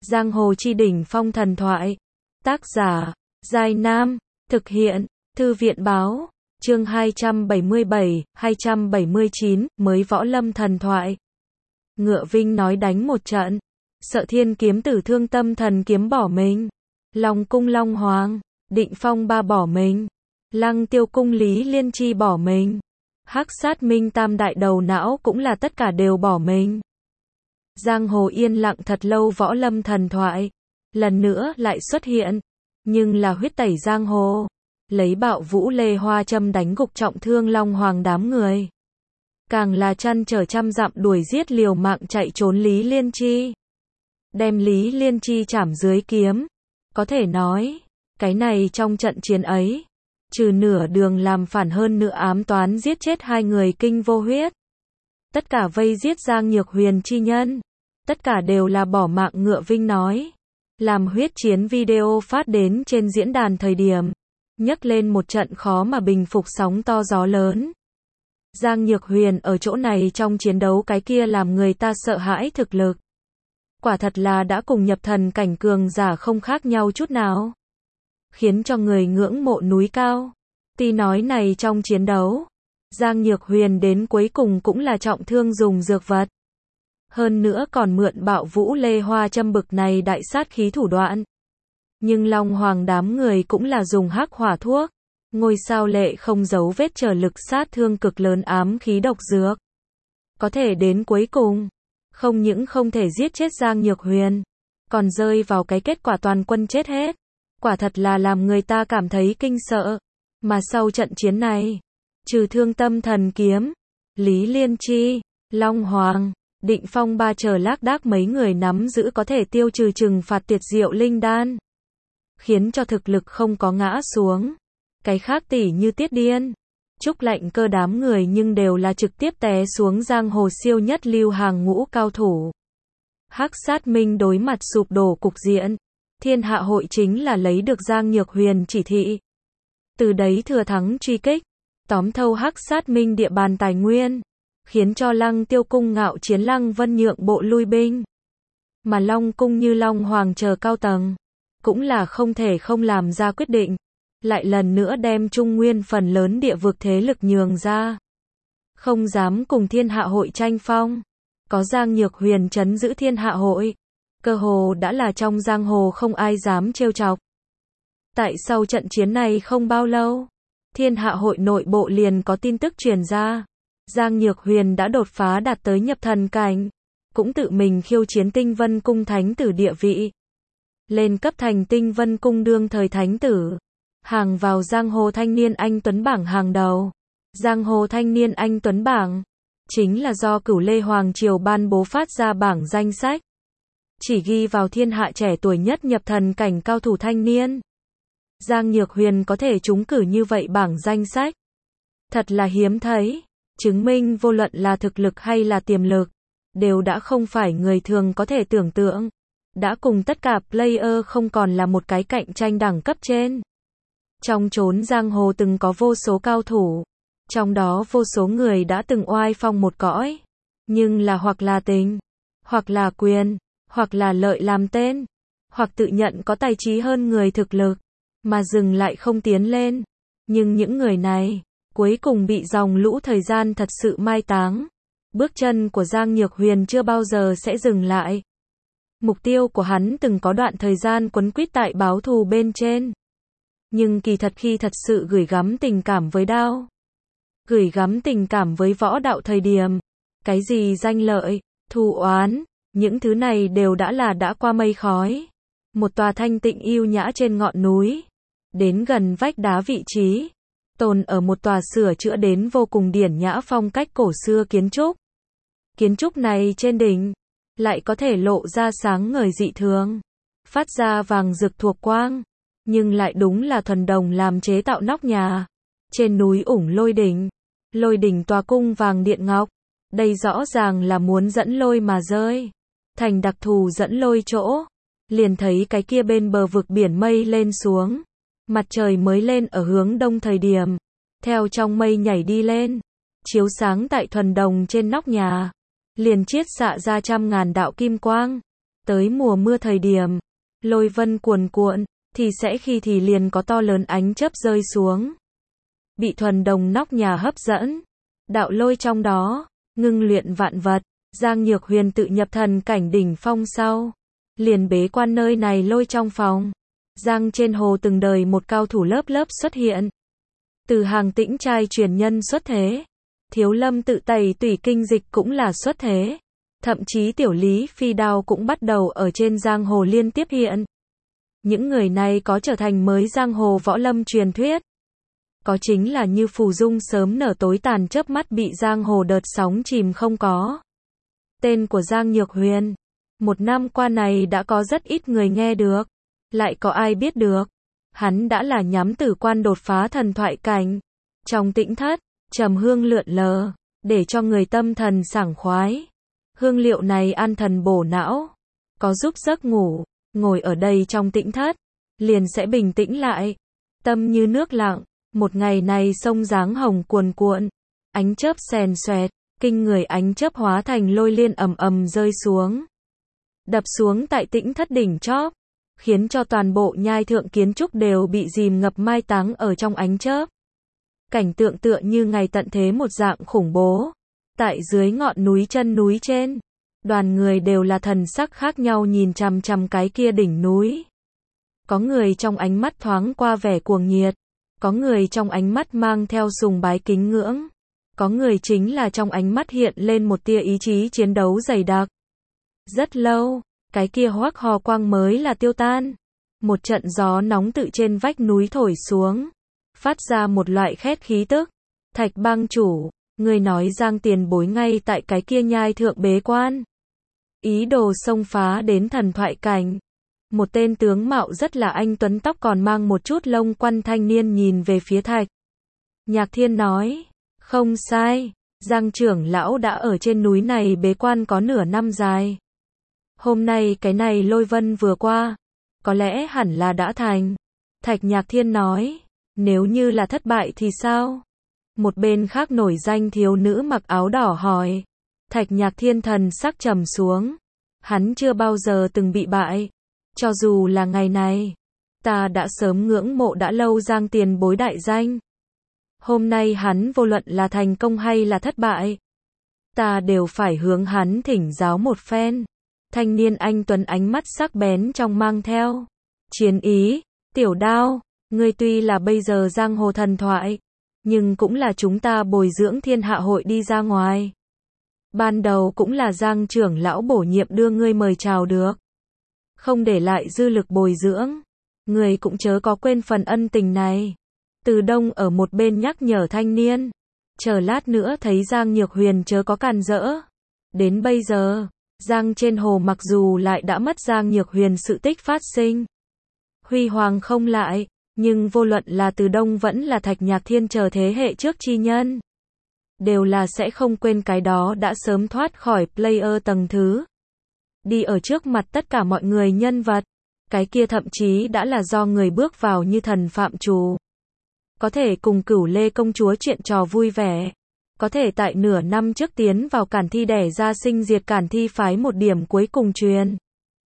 Giang hồ chi đỉnh phong thần thoại. Tác giả, Giai Nam. Thực hiện, Thư viện Báo. Chương 277, 279, mới võ lâm thần thoại. Ngựa Vinh nói đánh một trận. Sợ Thiên kiếm tử Thương Tâm Thần kiếm bỏ mình. Long cung Long Hoàng, Định Phong ba bỏ mình. Lăng Tiêu cung Lý Liên Chi bỏ mình. Hắc Sát Minh Tam đại đầu não cũng là tất cả đều bỏ mình. Giang hồ yên lặng thật lâu, võ lâm thần thoại lần nữa lại xuất hiện, nhưng là huyết tẩy giang hồ, lấy bạo vũ lê hoa châm đánh gục trọng thương Long Hoàng đám người, càng là chăn trở trăm dặm đuổi giết liều mạng chạy trốn Lý Liên Chi, đem Lý Liên Chi chảm dưới kiếm. Có thể nói, cái này trong trận chiến ấy, trừ nửa đường làm phản hơn nữa ám toán giết chết hai người kinh vô huyết, tất cả vây giết Giang Nhược Huyền chi nhân, tất cả đều là bỏ mạng. Ngựa Vinh nói, làm huyết chiến video phát đến trên diễn đàn thời điểm, nhấc lên một trận khó mà bình phục sóng to gió lớn. Giang Nhược Huyền ở chỗ này trong chiến đấu cái kia làm người ta sợ hãi thực lực. Quả thật là đã cùng nhập thần cảnh cường giả không khác nhau chút nào. Khiến cho người ngưỡng mộ núi cao. Tuy nói này trong chiến đấu, Giang Nhược Huyền đến cuối cùng cũng là trọng thương dùng dược vật. Hơn nữa còn mượn bạo vũ lê hoa châm bực này đại sát khí thủ đoạn. Nhưng Long Hoàng đám người cũng là dùng hắc hỏa thuốc, ngôi sao lệ không giấu vết trở lực sát thương cực lớn ám khí độc dược. Có thể đến cuối cùng, không những không thể giết chết Giang Nhược Huyền, còn rơi vào cái kết quả toàn quân chết hết. Quả thật là làm người ta cảm thấy kinh sợ. Mà sau trận chiến này, trừ Thương Tâm Thần kiếm, Lý Liên Chi, Long Hoàng, Định Phong ba chờ lác đác mấy người nắm giữ có thể tiêu trừ trừng phạt tuyệt diệu linh đan, khiến cho thực lực không có ngã xuống. Cái khác tỷ như Tiết Điên, Trúc Lạnh Cơ đám người nhưng đều là trực tiếp té xuống giang hồ siêu nhất lưu hàng ngũ cao thủ. Hắc Sát Minh đối mặt sụp đổ cục diện, Thiên Hạ Hội chính là lấy được Giang Nhược Huyền chỉ thị. Từ đấy thừa thắng truy kích, tóm thâu Hắc Sát Minh địa bàn tài nguyên, khiến cho Lăng Tiêu cung Ngạo Chiến Lăng Vân nhượng bộ lui binh. Mà Long cung như Long Hoàng chờ cao tầng, cũng là không thể không làm ra quyết định, lại lần nữa đem Trung Nguyên phần lớn địa vực thế lực nhường ra. Không dám cùng Thiên Hạ Hội tranh phong. Có Giang Nhược Huyền trấn giữ Thiên Hạ Hội, cơ hồ đã là trong giang hồ không ai dám trêu chọc. Tại sau trận chiến này không bao lâu, Thiên Hạ Hội nội bộ liền có tin tức truyền ra. Giang Nhược Huyền đã đột phá đạt tới nhập thần cảnh, cũng tự mình khiêu chiến Tinh Vân cung thánh tử địa vị, lên cấp thành Tinh Vân cung đương thời thánh tử, hàng vào giang hồ thanh niên anh tuấn bảng hàng đầu. Giang hồ thanh niên anh tuấn bảng chính là do Cửu Lê Hoàng triều ban bố phát ra bảng danh sách, chỉ ghi vào thiên hạ trẻ tuổi nhất nhập thần cảnh cao thủ thanh niên. Giang Nhược Huyền có thể trúng cử như vậy bảng danh sách, thật là hiếm thấy, chứng minh vô luận là thực lực hay là tiềm lực, đều đã không phải người thường có thể tưởng tượng, đã cùng tất cả player không còn là một cái cạnh tranh đẳng cấp trên. Trong chốn giang hồ từng có vô số cao thủ, trong đó vô số người đã từng oai phong một cõi, nhưng là hoặc là tình, hoặc là quyền, hoặc là lợi làm tên, hoặc tự nhận có tài trí hơn người thực lực, mà dừng lại không tiến lên. Nhưng những người này, cuối cùng bị dòng lũ thời gian thật sự mai táng. Bước chân của Giang Nhược Huyền chưa bao giờ sẽ dừng lại. Mục tiêu của hắn từng có đoạn thời gian quấn quýt tại báo thù bên trên. Nhưng kỳ thật khi thật sự gửi gắm tình cảm với đao, gửi gắm tình cảm với võ đạo thời điểm, cái gì danh lợi, thù oán, những thứ này đều đã qua mây khói. Một tòa thanh tịnh yêu nhã trên ngọn núi, đến gần vách đá vị trí, tồn ở một tòa sửa chữa đến vô cùng điển nhã phong cách cổ xưa kiến trúc. Kiến trúc này trên đỉnh, lại có thể lộ ra sáng ngời dị thường, phát ra vàng rực thuộc quang, nhưng lại đúng là thuần đồng làm chế tạo nóc nhà. Trên núi ủng lôi đỉnh tòa cung vàng điện ngọc, đây rõ ràng là muốn dẫn lôi mà rơi, thành đặc thù dẫn lôi chỗ. Liền thấy cái kia bên bờ vực biển mây lên xuống, mặt trời mới lên ở hướng đông thời điểm, theo trong mây nhảy đi lên, chiếu sáng tại thuần đồng trên nóc nhà, liền chiết xạ ra trăm ngàn đạo kim quang, Tới mùa mưa thời điểm, lôi vân cuồn cuộn, thì sẽ khi thì liền có to lớn ánh chớp rơi xuống. Bị thuần đồng nóc nhà hấp dẫn, đạo lôi trong đó, ngưng luyện vạn vật, Giang Nhược Huyền tự nhập thần cảnh đỉnh phong sau, liền bế quan nơi này lôi trong phòng. Giang trên hồ từng đời một cao thủ lớp lớp xuất hiện. Từ hàng tĩnh trai truyền nhân xuất thế, Thiếu Lâm tự tẩy tùy kinh dịch cũng là xuất thế. Thậm chí tiểu lý phi đao cũng bắt đầu ở trên giang hồ liên tiếp hiện. Những người này có trở thành mới giang hồ võ lâm truyền thuyết. Có chính là như phù dung sớm nở tối tàn chớp mắt bị giang hồ đợt sóng chìm không có. Tên của Giang Nhược Huyền, một năm qua này đã có rất ít người nghe được. Lại có ai biết được, hắn đã là nhắm tử quan đột phá thần thoại cảnh. Trong tĩnh thất, trầm hương lượn lờ, để cho người tâm thần sảng khoái. Hương liệu này an thần bổ não, có giúp giấc ngủ, ngồi ở đây trong tĩnh thất, liền sẽ bình tĩnh lại. Tâm như nước lặng, một ngày này sông dáng hồng cuồn cuộn, ánh chớp xèn xoẹt, kinh người ánh chớp hóa thành lôi liên ầm ầm rơi xuống. Đập xuống tại tĩnh thất đỉnh chóp, khiến cho toàn bộ nhai thượng kiến trúc đều bị dìm ngập mai táng ở trong ánh chớp. Cảnh tượng tựa như ngày tận thế một dạng khủng bố. Tại dưới ngọn núi chân núi trên, đoàn người đều là thần sắc khác nhau nhìn chằm chằm cái kia đỉnh núi. Có người trong ánh mắt thoáng qua vẻ cuồng nhiệt, có người trong ánh mắt mang theo sùng bái kính ngưỡng, có người chính là trong ánh mắt hiện lên một tia ý chí chiến đấu dày đặc. Rất lâu, cái kia hoắc hò quang mới là tiêu tan. Một trận gió nóng tự trên vách núi thổi xuống, phát ra một loại khét khí tức. Thạch bang chủ, người nói Giang tiền bối ngay tại cái kia nhai thượng bế quan. Ý đồ xông phá đến thần thoại cảnh. Một tên tướng mạo rất là anh tuấn tóc còn mang một chút lông quăn thanh niên nhìn về phía Thạch Nhạc Thiên nói, không sai, Giang trưởng lão đã ở trên núi này bế quan có nửa năm dài. Hôm nay cái này lôi vân vừa qua, có lẽ hẳn là đã thành. Thạch Nhạc Thiên nói, nếu như là thất bại thì sao? Một bên khác nổi danh thiếu nữ mặc áo đỏ hỏi. Thạch Nhạc Thiên thần sắc trầm xuống. Hắn chưa bao giờ từng bị bại. Cho dù là ngày này, ta đã sớm ngưỡng mộ đã lâu Giang tiền bối đại danh. Hôm nay hắn vô luận là thành công hay là thất bại, ta đều phải hướng hắn thỉnh giáo một phen. Thanh niên anh tuấn ánh mắt sắc bén trong mang theo chiến ý. Tiểu Đao, ngươi tuy là bây giờ giang hồ thần thoại, nhưng cũng là chúng ta bồi dưỡng thiên hạ hội đi ra ngoài. Ban đầu cũng là Giang trưởng lão bổ nhiệm đưa ngươi mời chào được. Không để lại dư lực bồi dưỡng, ngươi cũng chớ có quên phần ân tình này. Từ Đông ở một bên nhắc nhở thanh niên. Chờ lát nữa thấy Giang Nhược Huyền chớ có càn rỡ. Đến bây giờ, Giang trên hồ mặc dù lại đã mất Giang Nhược Huyền sự tích phát sinh. Huy hoàng không lại, nhưng vô luận là Từ Đông vẫn là Thạch Nhạc Thiên chờ thế hệ trước chi nhân, đều là sẽ không quên cái đó đã sớm thoát khỏi player tầng thứ. Đi ở trước mặt tất cả mọi người nhân vật. Cái kia thậm chí đã là do người bước vào như thần phạm trù. Có thể cùng Cửu Lê công chúa chuyện trò vui vẻ. Có thể tại nửa năm trước tiến vào Cản Thi đẻ ra sinh diệt Cản Thi phái một điểm cuối cùng truyền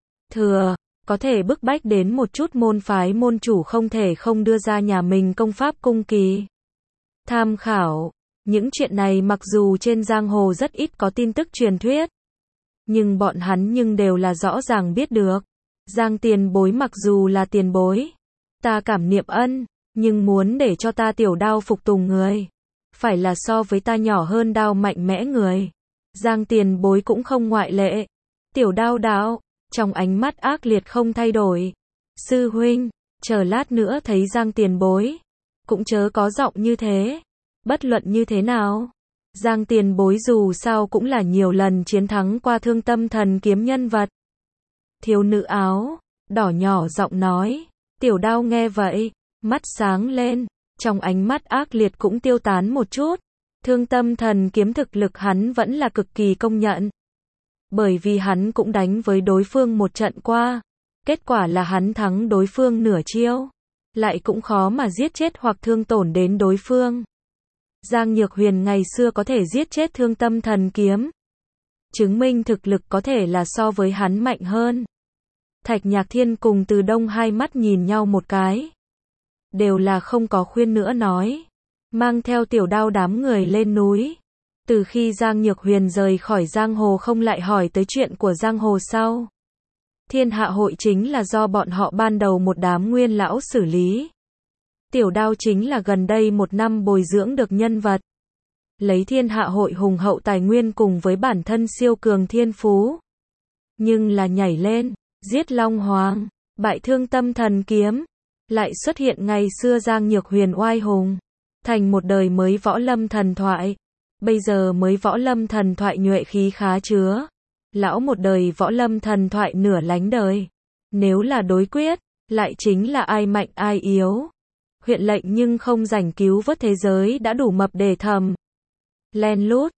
thừa. Có thể bức bách đến một chút môn phái môn chủ không thể không đưa ra nhà mình công pháp cung kỳ tham khảo. Những chuyện này mặc dù trên giang hồ rất ít có tin tức truyền thuyết, nhưng bọn hắn nhưng đều là rõ ràng biết được. Giang tiền bối mặc dù là tiền bối, ta cảm niệm ân, nhưng muốn để cho ta Tiểu Đao phục tùng người, phải là so với ta nhỏ hơn Đao mạnh mẽ người. Giang tiền bối cũng không ngoại lệ. Tiểu Đao đạo, trong ánh mắt ác liệt không thay đổi. Sư huynh, chờ lát nữa thấy Giang tiền bối, cũng chớ có giọng như thế. Bất luận như thế nào, Giang tiền bối dù sao cũng là nhiều lần chiến thắng qua Thương Tâm Thần kiếm nhân vật. Thiếu nữ áo đỏ nhỏ giọng nói. Tiểu Đao nghe vậy, mắt sáng lên, trong ánh mắt ác liệt cũng tiêu tán một chút. Thương Tâm Thần kiếm thực lực hắn vẫn là cực kỳ công nhận. Bởi vì hắn cũng đánh với đối phương một trận qua. Kết quả là hắn thắng đối phương nửa chiêu, lại cũng khó mà giết chết hoặc thương tổn đến đối phương. Giang Nhược Huyền ngày xưa có thể giết chết Thương Tâm Thần kiếm, chứng minh thực lực có thể là so với hắn mạnh hơn. Thạch Nhạc Thiên cùng Từ Đông hai mắt nhìn nhau một cái. Đều là không có khuyên nữa nói. Mang theo Tiểu Đao đám người lên núi. Từ khi Giang Nhược Huyền rời khỏi giang hồ không lại hỏi tới chuyện của giang hồ sau. Thiên Hạ Hội chính là do bọn họ ban đầu một đám nguyên lão xử lý. Tiểu Đao chính là gần đây một năm bồi dưỡng được nhân vật. Lấy Thiên Hạ Hội hùng hậu tài nguyên cùng với bản thân siêu cường thiên phú. Nhưng là nhảy lên, giết Long Hoàng, bại Thương Tâm Thần Kiếm. Lại xuất hiện ngày xưa Giang Nhược Huyền oai hùng. Thành một đời mới võ lâm thần thoại. Bây giờ mới võ lâm thần thoại nhuệ khí khá chứa. Lão một đời võ lâm thần thoại nửa lánh đời. Nếu là đối quyết, lại chính là ai mạnh ai yếu. Huyện lệnh nhưng không rảnh cứu vớt thế giới đã đủ mập để thầm. Len lút,